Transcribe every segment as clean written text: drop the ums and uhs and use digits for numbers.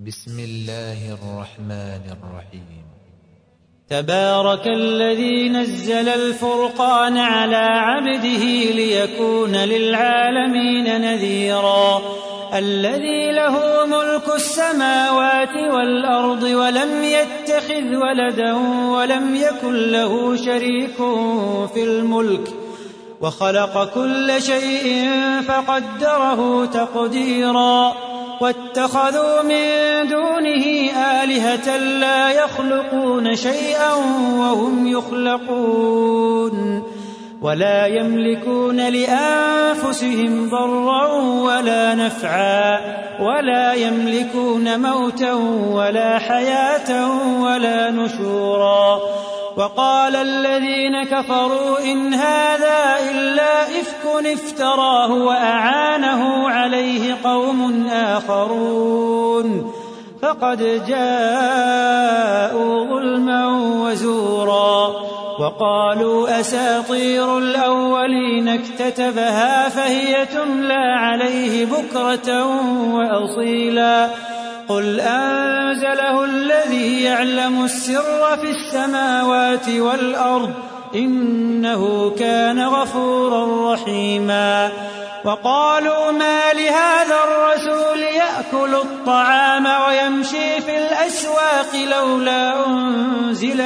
بسم الله الرحمن الرحيم. تبارك الذي نزل الفرقان على عبده ليكون للعالمين نذيرا الذي له ملك السماوات والأرض ولم يتخذ ولدا ولم يكن له شريك في الملك وخلق كل شيء فقدره تقديرا واتخذوا من دونه آلهة لا يخلقون شيئا وهم يخلقون ولا يملكون لأنفسهم ضرا ولا نفعا ولا يملكون موتا ولا حياة ولا نشورا وقال الذين كفروا إن هذا إلا إفك افتراه وأعانه عليه قوم آخرون فقد جاءوا ظلما وزورا وقالوا أساطير الأولين اكتتبها فهي تملى عليه بكرة وأصيلا قل أنزله الذي يعلم السر في السماوات والأرض إنه كان غفورا رحيما وقالوا ما لهذا الرسول يأكل الطعام ويمشي في الأسواق لولا أنزل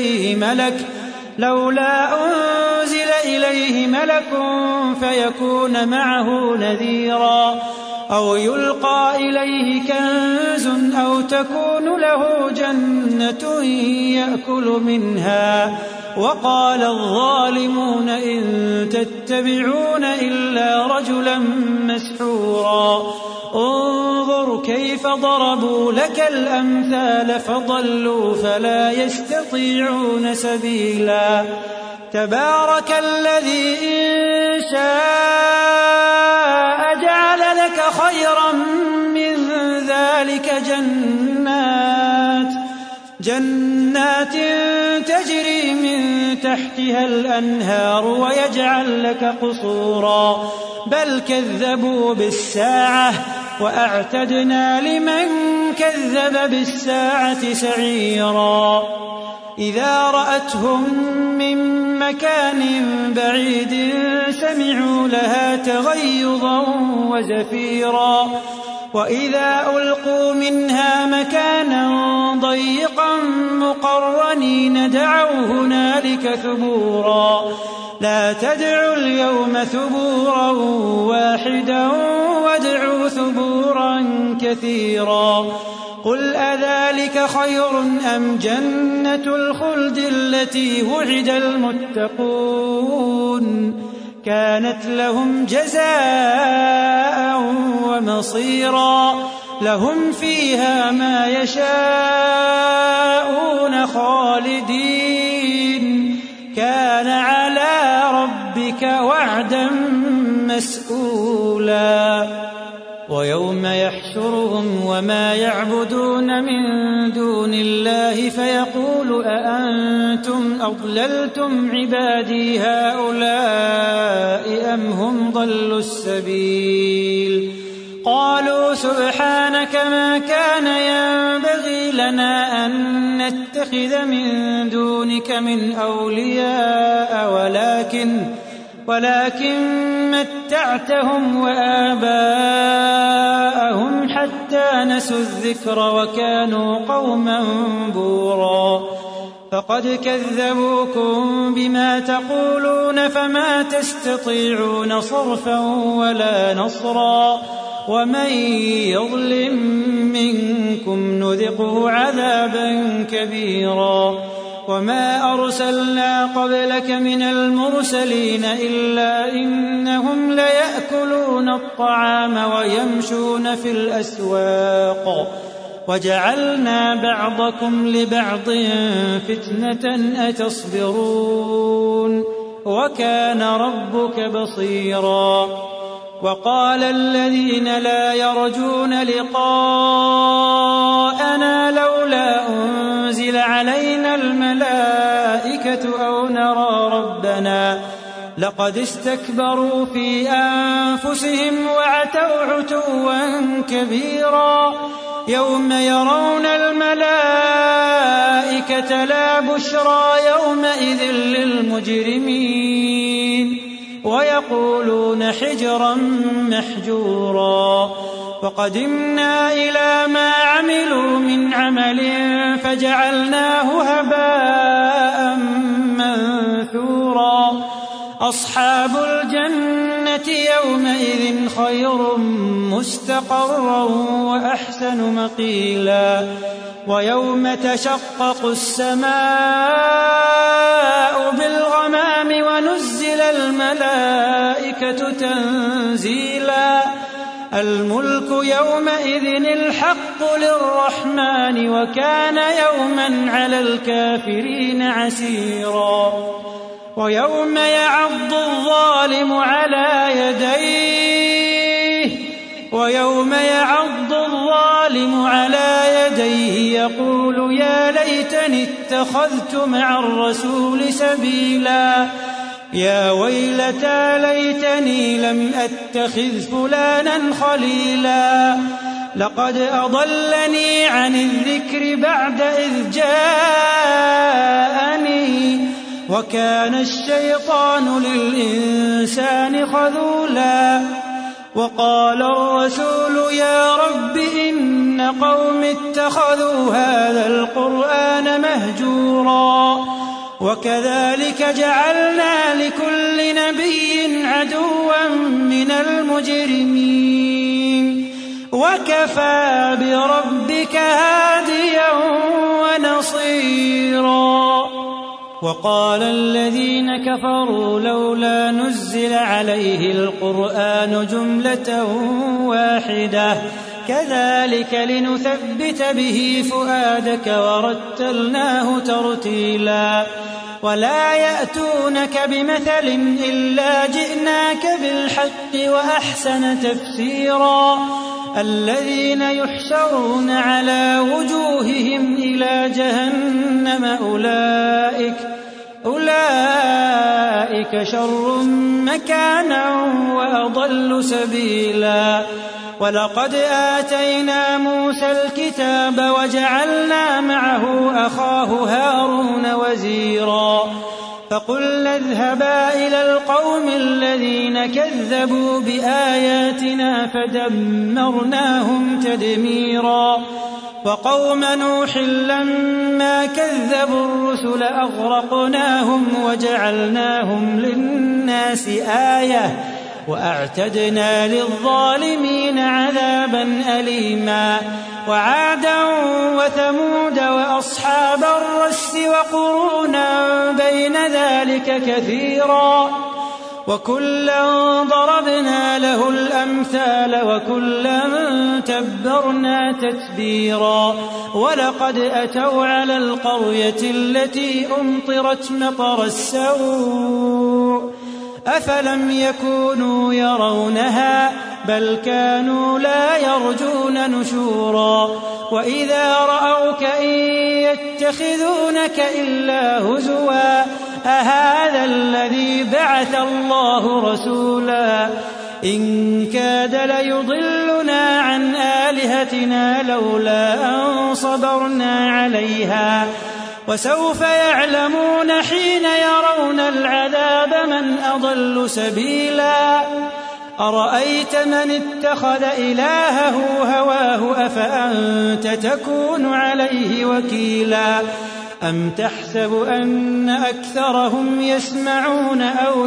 إليه ملك فيكون معه نذيرا أو يلقى إليه كنز أو تكون له جنة يأكل منها وقال الظالمون إن تتبعون إلا رجلا مسحورا انظر كيف ضربوا لك الأمثال فضلوا فلا يستطيعون سبيلا تبارك الذي إن شاء جعل لك خيرا من ذلك جنات تجري من تحتها الأنهار ويجعل لك قصورا بل كذبوا بالساعة وأعتدنا لمن كذب بالساعة سعيرا إذا رأتهم من مكان بعيد سمعوا لها تغيظا وزفيرا وإذا ألقوا منها مكانا ضيقا مقرنين دعوا هنالك ثبورا لا تدعوا اليوم ثبورا واحدا وادعوا ثبورا كثيرا قل أذلك خير أم جنة الخلد التي وعد المتقون كانت لهم جزاء ومصيرا لهم فيها ما يشاءون خالدين كان على ربك وعدا مسئولا ويوم يحشرهم وما يعبدون من دون الله فيقول أأنتم أضللتم عبادي هؤلاء أم هم ضلوا السبيل قالوا سبحانك ما كان ينبغي لنا أن نتخذ من دونك من أولياء ولكن متعتهم وآباءهم حتى نسوا الذكر وكانوا قوما بورا فقد كذبوكم بما تقولون فما تستطيعون صرفا ولا نصرا ومن يظلم منكم نذقه عذابا كبيرا وما أرسلنا قبلك من المرسلين إلا إنهم ليأكلون الطعام ويمشون في الأسواق وجعلنا بعضكم لبعض فتنة أتصبرون وكان ربك بصيرا وقال الذين لا يرجون لقاءنا لولا أنزل علينا الملائكة أو نرى ربنا لقد استكبروا في أنفسهم وعتوا عتوا كبيرا يوم يرون الملائكة لا بشرى يومئذ للمجرمين ويقولون حجرا محجورا وقدمنا إلى ما عملوا من عمل فجعلناه هباء منثورا أصحاب الجنة يومئذ خير مستقرا وأحسن مقيلا ويوم تشقق السماء بالغمام ونزل الملائكة تنزيلا الملك يومئذ الحق للرحمن وكان يوما على الكافرين عسيرا ويوم يعض الظالم على يديه يقول يا ليتني اتخذت مع الرسول سبيلا يا ويلتى ليتني لم أتخذ فلانا خليلا لقد أضلني عن الذكر بعد إذ جاءني وكان الشيطان للإنسان خذولا وقال الرسول يا رب إن قوم اتخذوا هذا القرآن مهجورا وكذلك جعلنا لكل نبي عدوا من المجرمين وكفى بربك هاديا ونصيرا وقال الذين كفروا لولا نزل عليه القرآن جملة واحدة كذلك لنثبت به فؤادك ورتلناه ترتيلا ولا يأتونك بمثل إلا جئناك بالحق وأحسن تفسيرا الذين يحشرون على وجوههم إلى جهنم أولئك شر مكانا وأضل سبيلا ولقد آتينا موسى الكتاب وجعلنا معه أخاه هارون وزيرا فقلنا اذهبا إلى القوم الذين كذبوا بآياتنا فدمرناهم تدميرا وقوم نوح لما كذبوا الرسل أغرقناهم وجعلناهم للناس آية وأعتدنا للظالمين عذابا أليما وعادا وثمود وأصحاب الرس وقرونا بين ذلك كثيرا وكلا ضربنا له الأمثال وكلا تبرنا تتبيرا ولقد أتوا على القرية التي أمطرت مطر السوء أفلم يكونوا يرونها بل كانوا لا يرجون نشورا وإذا رأوك إن يتخذونك إلا هزوا أهذا الذي بعث الله رسولا إن كاد ليضلنا عن آلهتنا لولا أن صبرنا عليها وسوف يعلمون حين يرون العذاب من أضل سبيلا أرأيت من اتخذ إلهه هواه أفأنت تكون عليه وكيلا أم تحسب أن أكثرهم يسمعون أو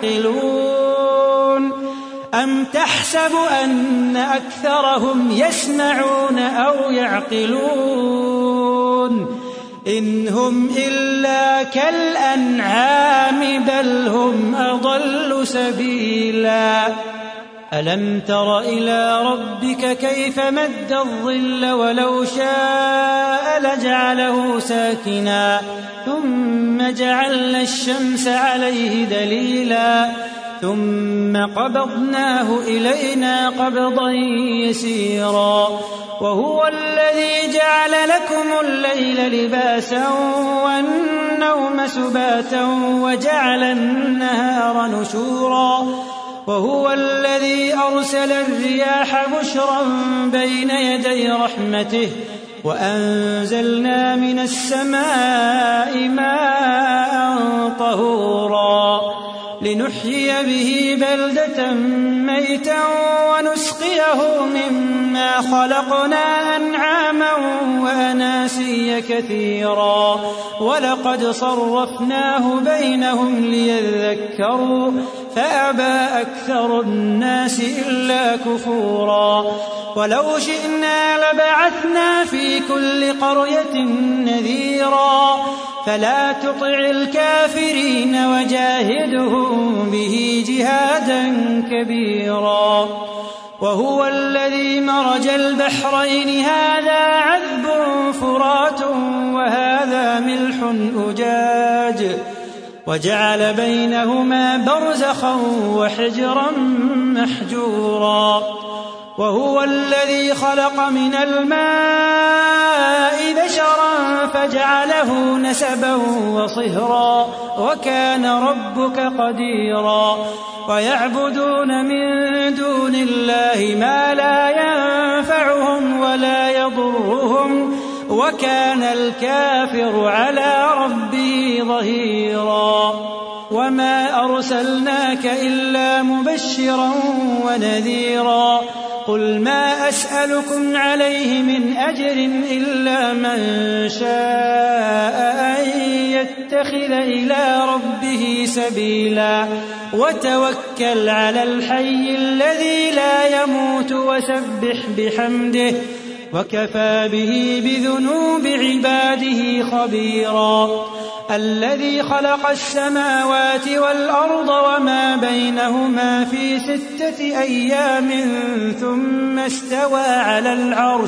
يعقلون إن هم إلا كالأنعام بل هم أضل سبيلا ألم تر إلى ربك كيف مد الظل ولو شاء لجعله ساكنا ثم جعلنا الشمس عليه دليلا ثم قبضناه إلينا قبضا يسيرا وهو الذي جعل لكم الليل لباسا والنوم سباتا وجعل النهار نشورا وهو الذي أرسل الرياح بشرا بين يدي رحمته وأنزلنا من السماء ماء طهورا لنحيي به بلدة ميتا ونسقيه مما خلقنا أنعاما وأناسيا كثيرا ولقد صرفناه بينهم ليذكروا فأبى أكثر الناس إلا كفورا ولو شئنا لبعثنا في كل قرية نذيرا فلا تطع الكافرين وجاهدهم به جهادا كبيرا وهو الذي مرج البحرين هذا عذب فرات وهذا ملح أجاج وجعل بينهما برزخا وحجرا محجورا وهو الذي خلق من الماء بشرا فجعله نسبا وصهرا وكان ربك قديرا ويعبدون من دون الله ما لا ينفعهم ولا يضرهم وكان الكافر على ربه ظهيرا وما أرسلناك إلا مبشرا ونذيرا قل ما أسألكم عليه من أجر إلا من شاء أن يتخذ إلى ربه سبيلا وتوكل على الحي الذي لا يموت وسبح بحمده وكفى به بذنوب عباده خبيرا الذي خلق السماوات والأرض وما بينهما في 6 أيام ثم استوى على العرش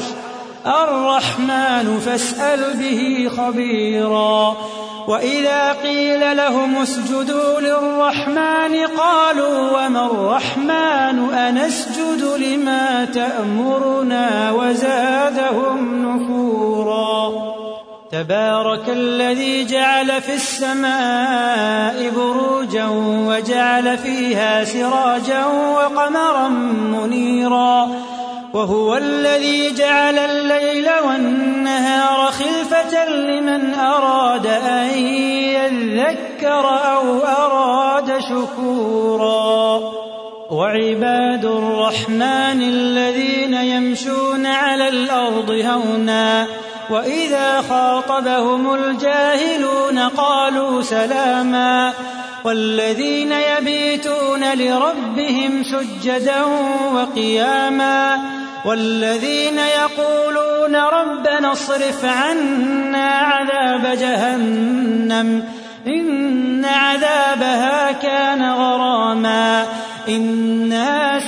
الرحمن فاسأل به خبيرا وإذا قيل لهم اسجدوا للرحمن قالوا وما الرحمن أنسجد لما تأمرنا وزادهم نفورا تبارك الذي جعل في السماء بروجا وجعل فيها سراجا وقمرا منيرا وهو الذي جعل الليل والنهار خلفة لمن أراد أن يذكر أو أراد شكورا وعباد الرحمن الذين يمشون على الأرض هونا وإذا خاطبهم الجاهلون قالوا سلاما والذين يبيتون لربهم سجدا وقياما والذين يقولون ربنا اصرف عنا عذاب جهنم إن عذابها كان غراما إنها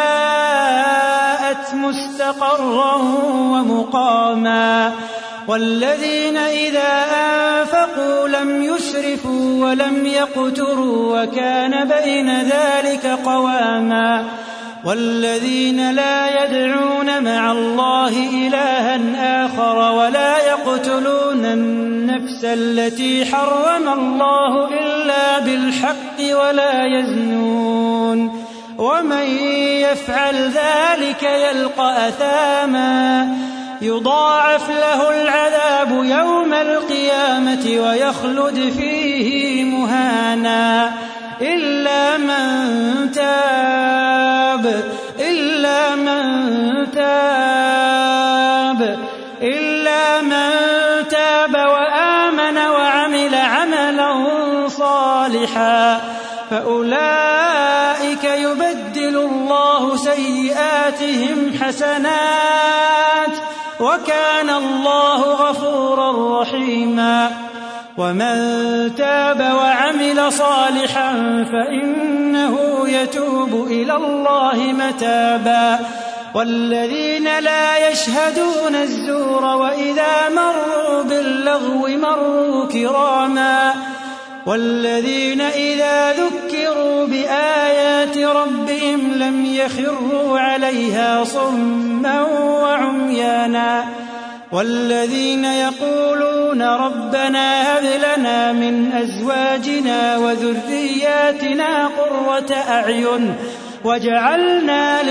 ساءت مستقرا ومقاما والذين إذا أنفقوا لم يسرفوا ولم يقتروا وكان بين ذلك قواما والذين لا يدعون مع الله إلها آخر ولا يقتلون النفس التي حرم الله إلا بالحق ولا يزنون ومن يفعل ذلك يلقى أثاما يضاعف له العذاب يوم القيامة ويخلد فيه مهانا إلا من تاب وآمن وعمل عملا صالحا فأولئك يبدل الله سيئاتهم حسنات وكان الله غفورا رحيما ومن تاب وعمل صالحا فإنه يتوب إلى الله متابا والذين لا يشهدون الزور وإذا مروا باللغو مروا كراما والذين إذا ذكروا بآيات ربهم لم يخروا عليها صما وعميانا والذين يقولون ربنا هب لنا من أزواجنا وذرياتنا قرة أعين وجعلنا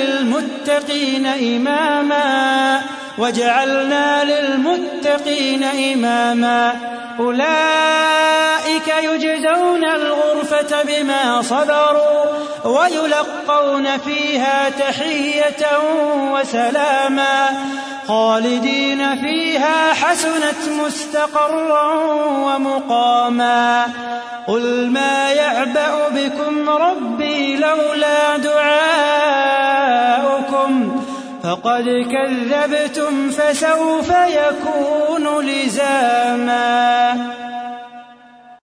للمتقين إماما أولئك يجزون الغرفة بما صبروا ويلقون فيها تحية وسلاما خالدين فيها حسنت مستقرا ومقاما قل ما يعبأ بكم ربي لولا دعاؤكم فقد كذبتم فسوف يكون لزاما